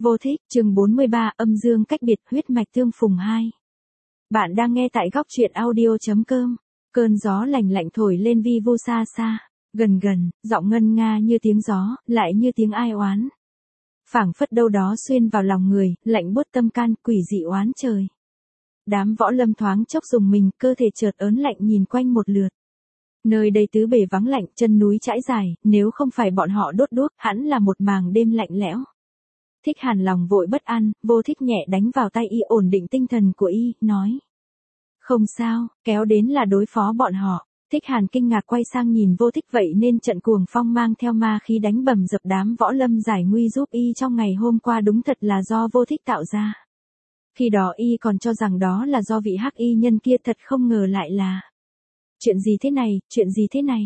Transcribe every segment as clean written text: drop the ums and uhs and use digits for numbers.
Vô thích, chương 43, âm dương cách biệt, huyết mạch tương phùng 2. Bạn đang nghe tại góc truyện audio.com. Cơn gió lạnh lạnh thổi lên vi vu xa xa, gần gần, giọng ngân nga như tiếng gió, lại như tiếng ai oán. Phảng phất đâu đó xuyên vào lòng người, lạnh buốt tâm can, quỷ dị oán trời. Đám võ lâm thoáng chốc dùng mình, cơ thể chợt ớn lạnh nhìn quanh một lượt. Nơi đây tứ bề vắng lạnh, chân núi trải dài, nếu không phải bọn họ đốt đuốc, hẳn là một màng đêm lạnh lẽo. Thích Hàn lòng vội bất an, Vô Thích nhẹ đánh vào tay y ổn định tinh thần của y, nói. Không sao, kéo đến là đối phó bọn họ. Thích Hàn kinh ngạc quay sang nhìn Vô Thích, vậy nên trận cuồng phong mang theo ma khí đánh bầm dập đám võ lâm giải nguy giúp y trong ngày hôm qua đúng thật là do Vô Thích tạo ra. Khi đó y còn cho rằng đó là do vị hắc y nhân kia, thật không ngờ lại là. Chuyện gì thế này, chuyện gì thế này?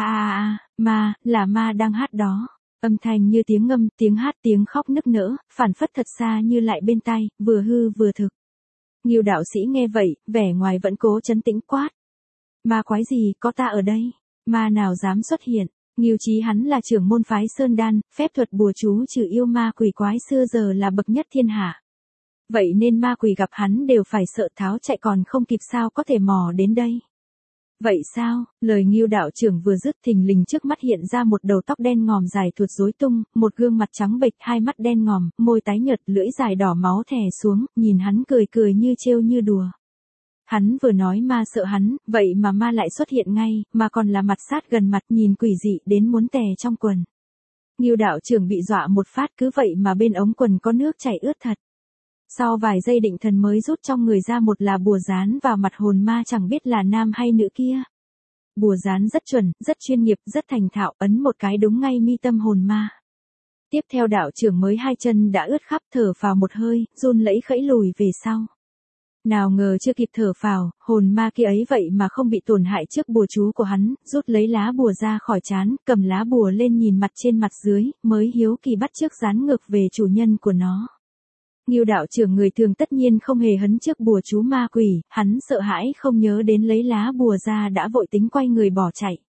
Ma, là ma đang hát đó. Âm thanh như tiếng ngâm, tiếng hát, tiếng khóc nức nở, phản phất thật xa như lại bên tai, vừa hư vừa thực. Ngưu đạo sĩ nghe vậy, vẻ ngoài vẫn cố trấn tĩnh quát. Ma quái gì, có ta ở đây, ma nào dám xuất hiện. Ngưu Chí hắn là trưởng môn phái Sơn Đan, phép thuật bùa chú trừ yêu ma quỷ quái xưa giờ là bậc nhất thiên hạ. Vậy nên ma quỷ gặp hắn đều phải sợ tháo chạy, còn không kịp sao có thể mò đến đây. Vậy sao? Lời Ngưu đạo trưởng vừa dứt, thình lình trước mắt hiện ra một đầu tóc đen ngòm dài tuột rối tung, một gương mặt trắng bệch, hai mắt đen ngòm, môi tái nhợt, lưỡi dài đỏ máu thè xuống, nhìn hắn cười cười như trêu như đùa. Hắn vừa nói ma sợ hắn, vậy mà ma lại xuất hiện ngay, mà còn là mặt sát gần mặt, nhìn quỷ dị đến muốn tè trong quần. Ngưu đạo trưởng bị dọa một phát, cứ vậy mà bên ống quần có nước chảy ướt thật. Sau vài giây định thần mới rút trong người ra một là bùa dán vào mặt hồn ma, chẳng biết là nam hay nữ kia. Bùa dán rất chuẩn, rất chuyên nghiệp, rất thành thạo, ấn một cái đúng ngay mi tâm hồn ma. Tiếp theo đạo trưởng mới hai chân đã ướt khắp, thở phào một hơi, run lẫy khẫy lùi về sau. Nào ngờ chưa kịp thở phào, hồn ma kia ấy vậy mà không bị tổn hại trước bùa chú của hắn, rút lấy lá bùa ra khỏi trán, cầm lá bùa lên nhìn mặt trên mặt dưới, mới hiếu kỳ bắt chước dán ngược về chủ nhân của nó. Ngưu đạo trưởng người thường tất nhiên không hề hấn trước bùa chú ma quỷ, hắn sợ hãi không nhớ đến lấy lá bùa ra đã vội tính quay người bỏ chạy.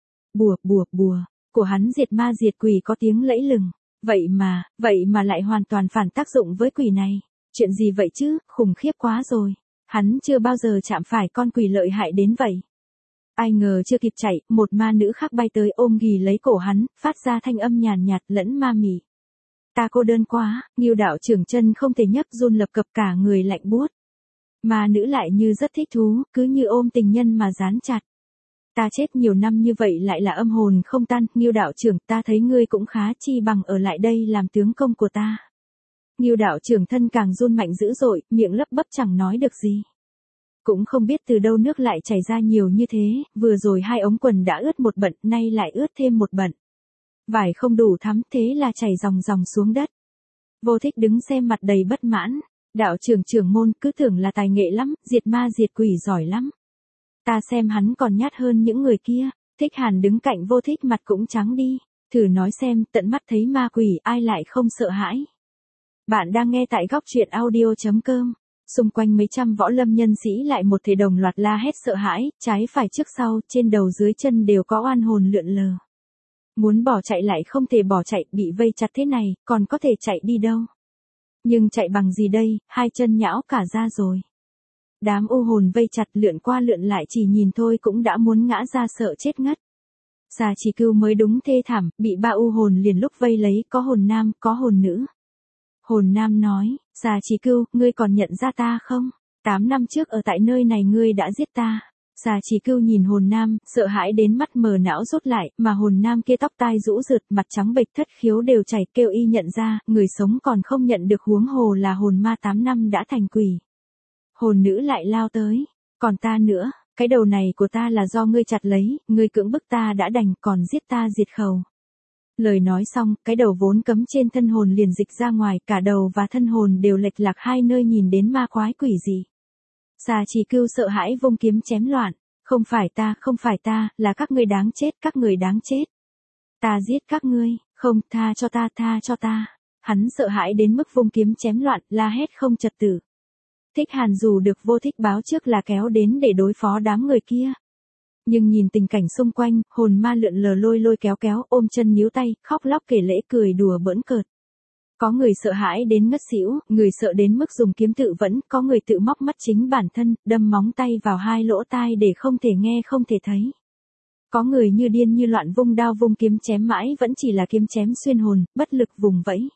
Bùa của hắn diệt ma diệt quỷ có tiếng lẫy lừng, vậy mà lại hoàn toàn phản tác dụng với quỷ này. Chuyện gì vậy chứ, khủng khiếp quá rồi. Hắn chưa bao giờ chạm phải con quỷ lợi hại đến vậy. Ai ngờ chưa kịp chạy, một ma nữ khác bay tới ôm ghì lấy cổ hắn, phát ra thanh âm nhàn nhạt lẫn ma mị. Ta cô đơn quá, Ngưu đạo trưởng chân không thể nhấc, run lập cập, cả người lạnh buốt. Ma nữ lại như rất thích thú, cứ như ôm tình nhân mà dán chặt. Ta chết nhiều năm như vậy lại là âm hồn không tan, Ngưu đạo trưởng, ta thấy ngươi cũng khá, chi bằng ở lại đây làm tướng công của ta. Ngưu đạo trưởng thân càng run mạnh dữ dội, miệng lấp bấp chẳng nói được gì. Cũng không biết từ đâu nước lại chảy ra nhiều như thế, vừa rồi hai ống quần đã ướt một bận, nay lại ướt thêm một bận. Vải không đủ thắm, thế là chảy ròng ròng xuống đất. Vô Thích đứng xem mặt đầy bất mãn. Đạo trưởng môn cứ tưởng là tài nghệ lắm, diệt ma diệt quỷ giỏi lắm. Ta xem hắn còn nhát hơn những người kia. Thích Hàn đứng cạnh Vô Thích mặt cũng trắng đi. Thử nói xem, tận mắt thấy ma quỷ ai lại không sợ hãi. Bạn đang nghe tại góc truyện audio.com. Xung quanh mấy trăm võ lâm nhân sĩ lại một thể đồng loạt la hét sợ hãi, trái phải trước sau, trên đầu dưới chân đều có oan hồn lượn lờ. Muốn bỏ chạy lại không thể bỏ chạy, bị vây chặt thế này, còn có thể chạy đi đâu. Nhưng chạy bằng gì đây, hai chân nhão cả ra rồi. Đám u hồn vây chặt lượn qua lượn lại, chỉ nhìn thôi cũng đã muốn ngã ra sợ chết ngất. Xà Chỉ Cưu mới đúng thê thảm, bị ba u hồn liền lúc vây lấy, có hồn nam, có hồn nữ. Hồn nam nói, Xà Chỉ Cưu, ngươi còn nhận ra ta không? 8 năm trước ở tại nơi này ngươi đã giết ta. Xà Chỉ Cưu nhìn hồn nam, sợ hãi đến mắt mờ não rút lại, mà hồn nam kia tóc tai rũ rượi, mặt trắng bệch, thất khiếu đều chảy, kêu y nhận ra, người sống còn không nhận được, huống hồ là hồn ma 8 năm đã thành quỷ. Hồn nữ lại lao tới, còn ta nữa, cái đầu này của ta là do ngươi chặt lấy, ngươi cưỡng bức ta đã đành, còn giết ta diệt khẩu. Lời nói xong, cái đầu vốn cấm trên thân hồn liền dịch ra ngoài, cả đầu và thân hồn đều lệch lạc hai nơi, nhìn đến ma quái quỷ dị. Xà Chỉ Cưu sợ hãi vung kiếm chém loạn. Không phải ta, là các ngươi đáng chết, các người đáng chết. Ta giết các ngươi, không, tha cho ta. Hắn sợ hãi đến mức vung kiếm chém loạn, la hét không trật tự. Thích Hàn dù được Vô Thích báo trước là kéo đến để đối phó đám người kia. Nhưng nhìn tình cảnh xung quanh, hồn ma lượn lờ lôi kéo, ôm chân níu tay, khóc lóc kể lễ, cười đùa bỡn cợt. Có người sợ hãi đến ngất xỉu, người sợ đến mức dùng kiếm tự vẫn, có người tự móc mắt chính bản thân, đâm móng tay vào hai lỗ tai để không thể nghe không thể thấy. Có người như điên như loạn vung đao vung kiếm chém mãi vẫn chỉ là kiếm chém xuyên hồn, bất lực vùng vẫy.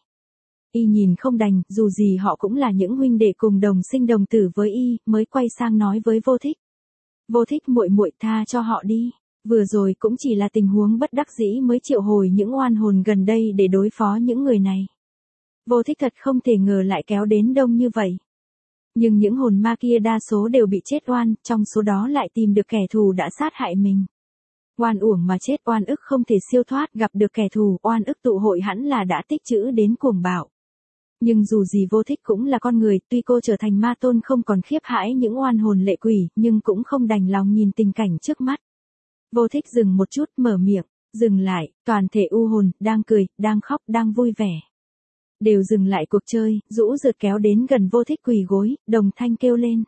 Y nhìn không đành, dù gì họ cũng là những huynh đệ cùng đồng sinh đồng tử với Y, mới quay sang nói với Vô Thích. Vô Thích muội muội tha cho họ đi. Vừa rồi cũng chỉ là tình huống bất đắc dĩ mới triệu hồi những oan hồn gần đây để đối phó những người này. Vô Thích thật không thể ngờ lại kéo đến đông như vậy. Nhưng những hồn ma kia đa số đều bị chết oan, trong số đó lại tìm được kẻ thù đã sát hại mình. Oan uổng mà chết, oan ức không thể siêu thoát, gặp được kẻ thù, oan ức tụ hội hẳn là đã tích trữ đến cuồng bạo. Nhưng dù gì Vô Thích cũng là con người, tuy cô trở thành ma tôn không còn khiếp hãi những oan hồn lệ quỷ, nhưng cũng không đành lòng nhìn tình cảnh trước mắt. Vô Thích dừng một chút, mở miệng, dừng lại, toàn thể u hồn, đang cười, đang khóc, đang vui vẻ. Đều dừng lại cuộc chơi, rũ rượt kéo đến gần Vô Thích quỳ gối, đồng thanh kêu lên.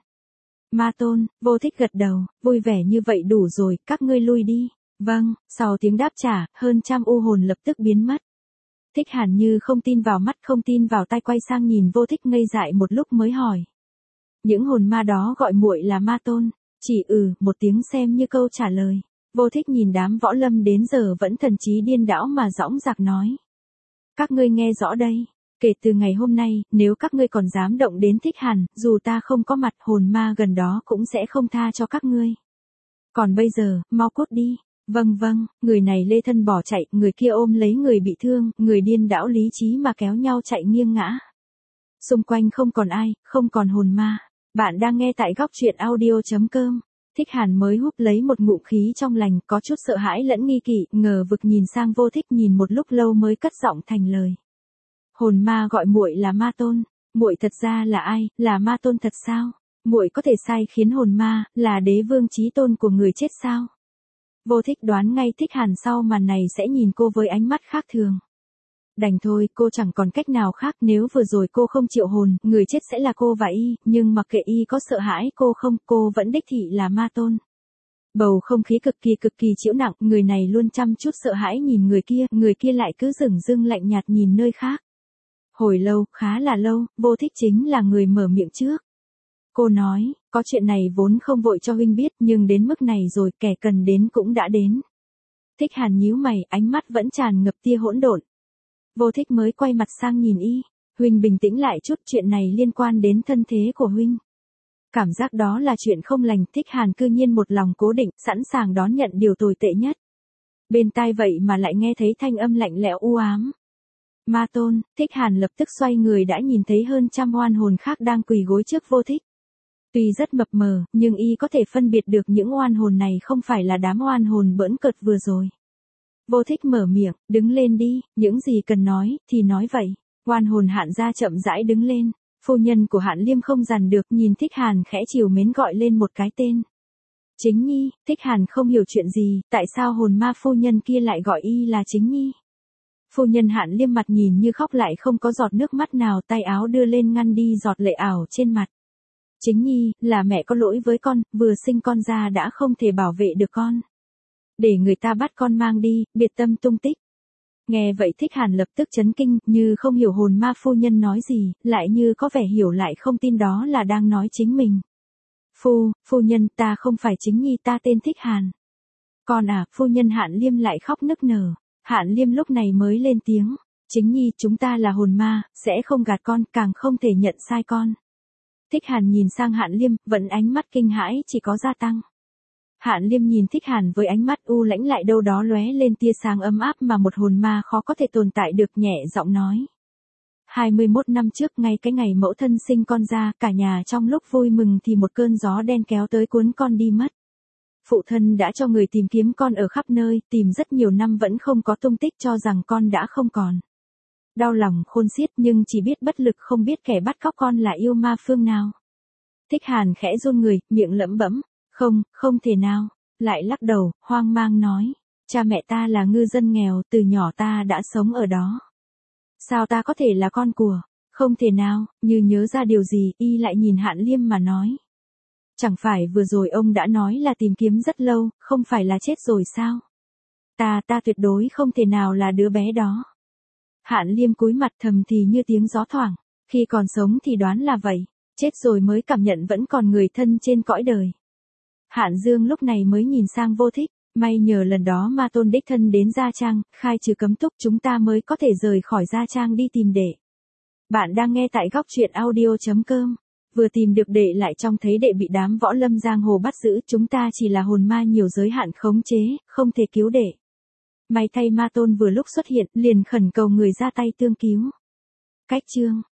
Ma tôn, Vô Thích gật đầu, vui vẻ như vậy đủ rồi, các ngươi lui đi. Vâng, sau tiếng đáp trả, hơn trăm u hồn lập tức biến mất. Thích Hàn như không tin vào mắt không tin vào tai quay sang nhìn Vô Thích ngây dại một lúc mới hỏi. Những hồn ma đó gọi muội là ma tôn, chỉ một tiếng xem như câu trả lời. Vô Thích nhìn đám võ lâm đến giờ vẫn thần trí điên đảo mà dõng dạc nói. Các ngươi nghe rõ đây, kể từ ngày hôm nay, nếu các ngươi còn dám động đến Thích Hàn, dù ta không có mặt hồn ma gần đó cũng sẽ không tha cho các ngươi. Còn bây giờ, mau cút đi. Vâng vâng, người này lê thân bỏ chạy, người kia ôm lấy người bị thương, người điên đảo lý trí mà kéo nhau chạy nghiêng ngã. Xung quanh không còn ai, không còn hồn ma. Bạn đang nghe tại góc truyện audio.com. Thích Hàn mới húp lấy một ngụm khí trong lành, có chút sợ hãi lẫn nghi kỵ, ngờ vực nhìn sang Vô Thích nhìn một lúc lâu mới cất giọng thành lời. Hồn ma gọi muội là ma tôn, muội thật ra là ai, là ma tôn thật sao? Muội có thể sai khiến hồn ma, là đế vương chí tôn của người chết sao? Vô Thích đoán ngay Thích Hàn sau màn này sẽ nhìn cô với ánh mắt khác thường. Đành thôi, cô chẳng còn cách nào khác, nếu vừa rồi cô không triệu hồn, người chết sẽ là cô và Y, nhưng mặc kệ Y có sợ hãi cô không, cô vẫn đích thị là ma tôn. Bầu không khí cực kỳ chịu nặng, người này luôn chăm chút sợ hãi nhìn người kia lại cứ dửng dưng lạnh nhạt nhìn nơi khác. Hồi lâu, khá là lâu, Vô Thích chính là người mở miệng trước. Cô nói, có chuyện này vốn không vội cho huynh biết, nhưng đến mức này rồi, kẻ cần đến cũng đã đến. Thích Hàn nhíu mày, ánh mắt vẫn tràn ngập tia hỗn độn. Vô Thích mới quay mặt sang nhìn Y, huynh bình tĩnh lại chút, chuyện này liên quan đến thân thế của huynh. Cảm giác đó là chuyện không lành, Thích Hàn cư nhiên một lòng cố định, sẵn sàng đón nhận điều tồi tệ nhất. Bên tai vậy mà lại nghe thấy thanh âm lạnh lẽo u ám. Ma tôn, Thích Hàn lập tức xoay người đã nhìn thấy hơn trăm oan hồn khác đang quỳ gối trước Vô Thích. Tuy rất mập mờ, nhưng Y có thể phân biệt được những oan hồn này không phải là đám oan hồn bỡn cợt vừa rồi. Vô Thích mở miệng, đứng lên đi, những gì cần nói, thì nói vậy. Oan hồn Hạn gia chậm rãi đứng lên, phu nhân của Hạn Liêm không dằn được nhìn Thích Hàn khẽ trìu mến gọi lên một cái tên. Chính Nhi, Thích Hàn không hiểu chuyện gì, tại sao hồn ma phu nhân kia lại gọi Y là Chính Nhi. Phu nhân Hạn Liêm mặt nhìn như khóc lại không có giọt nước mắt nào, tay áo đưa lên ngăn đi giọt lệ ảo trên mặt. Chính Nhi, là mẹ có lỗi với con, vừa sinh con ra đã không thể bảo vệ được con. Để người ta bắt con mang đi, biệt tâm tung tích. Nghe vậy Thích Hàn lập tức chấn kinh, như không hiểu hồn ma phu nhân nói gì, lại như có vẻ hiểu lại không tin đó là đang nói chính mình. Phu nhân, ta không phải Chính Nhi, ta tên Thích Hàn. Con à, phu nhân Hạn Liêm lại khóc nức nở. Hạn Liêm lúc này mới lên tiếng. Chính Nhi, chúng ta là hồn ma, sẽ không gạt con, càng không thể nhận sai con. Thích Hàn nhìn sang Hạn Liêm, vẫn ánh mắt kinh hãi chỉ có gia tăng. Hạn Liêm nhìn Thích Hàn với ánh mắt u lãnh lại đâu đó lóe lên tia sáng ấm áp mà một hồn ma khó có thể tồn tại được, nhẹ giọng nói. 21 năm trước, ngay cái ngày mẫu thân sinh con ra, cả nhà trong lúc vui mừng thì một cơn gió đen kéo tới cuốn con đi mất. Phụ thân đã cho người tìm kiếm con ở khắp nơi, tìm rất nhiều năm vẫn không có tung tích, cho rằng con đã không còn. Đau lòng khôn xiết nhưng chỉ biết bất lực, không biết kẻ bắt cóc con là yêu ma phương nào. Thích Hàn khẽ run người, miệng lẩm bẩm. Không thể nào, lại lắc đầu, hoang mang nói. Cha mẹ ta là ngư dân nghèo, từ nhỏ ta đã sống ở đó. Sao ta có thể là con của? Không thể nào, như nhớ ra điều gì, Y lại nhìn Hạn Liêm mà nói. Chẳng phải vừa rồi ông đã nói là tìm kiếm rất lâu, không phải là chết rồi sao? Ta tuyệt đối không thể nào là đứa bé đó. Hạn Liêm cúi mặt thầm thì như tiếng gió thoảng, khi còn sống thì đoán là vậy, chết rồi mới cảm nhận vẫn còn người thân trên cõi đời. Hạn Dương lúc này mới nhìn sang Vô Thích, may nhờ lần đó Ma Tôn đích thân đến Gia Trang, khai trừ cấm túc chúng ta mới có thể rời khỏi Gia Trang đi tìm đệ. Bạn đang nghe tại góc truyện audio.com. Vừa tìm được đệ lại trông thấy đệ bị đám võ lâm giang hồ bắt giữ, chúng ta chỉ là hồn ma nhiều giới hạn khống chế, không thể cứu đệ. May thay Ma Tôn vừa lúc xuất hiện, liền khẩn cầu người ra tay tương cứu. Cách chương